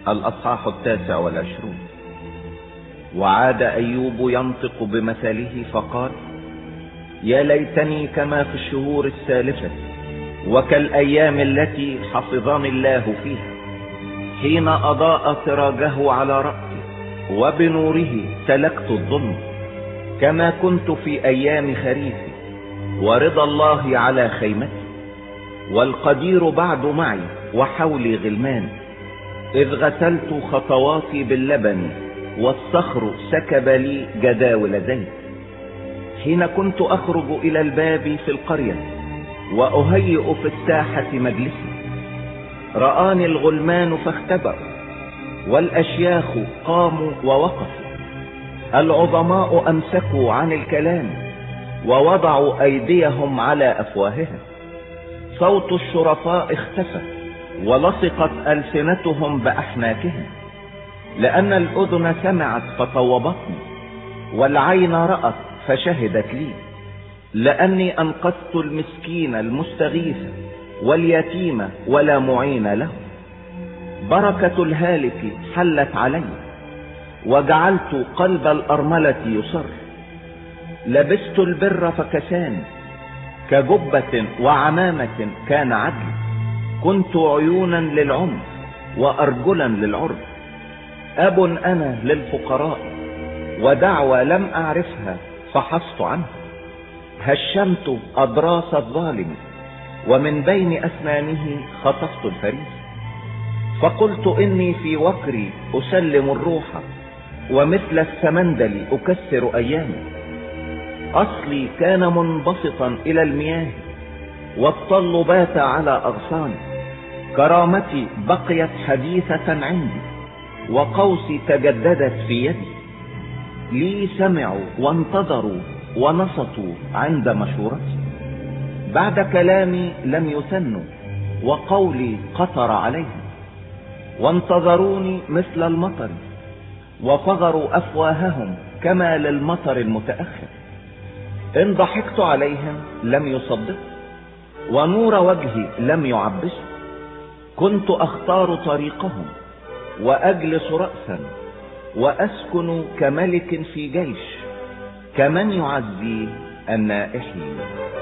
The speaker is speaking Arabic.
الأصحاح 29. وعاد أيوب ينطق بمثله فقال: يا ليتني كما في الشهور السالفة وكالأيام التي حفظني الله فيها، حين أضاء سراجه على رأسي وبنوره سلكت الظلم، كما كنت في أيام خريفي ورضا الله على خيمتي، والقدير بعد معي وحولي غلمان، إذ غسلت خطواتي باللبن والصخر سكب لي جداول زيت. حين كنت أخرج إلى الباب في القرية وأهيئ في الساحة مجلسي، رآني الغلمان فاختبأوا، والأشياخ قاموا ووقفوا، العظماء أمسكوا عن الكلام ووضعوا أيديهم على أفواههم، صوت الشرفاء اختفى ولصقت ألسنتهم بأحناكهم، لأن الأذن سمعت فطوبتني، والعين رأت فشهدت لي، لأني أنقذت المسكين المستغيث واليتيم ولا معين له. بركة الهالك حلت علي، وجعلت قلب الأرملة يصر. لبست البر فكساني، كجبة وعمامة كان عدلي، كنت عيونا للعمر وأرجلا للعرب، أب أنا للفقراء، ودعوى لم أعرفها فحصت عنها. هشمت أضراس الظالم، ومن بين أسنانه خطفت الفريس، فقلت إني في وكري أسلم الروح، ومثل السمندل أكسر أيامي. أصلي كان منبسطا إلى المياه، والطل بات على أغصاني. كرامتي بقيت حديثة عندي، وقوسي تجددت في يدي. لي سمعوا وانتظروا ونصتوا عند مشورتي، بعد كلامي لم يثنوا، وقولي قطر عليهم. وانتظروني مثل المطر، وفغروا أفواههم كما للمطر المتأخر. إن ضحكت عليهم لم يصدقوا، ونور وجهي لم يعبسوا. كنت أختار طريقهم وأجلس رأسا، وأسكن كملك في جيش، كمن يعزي النائحين.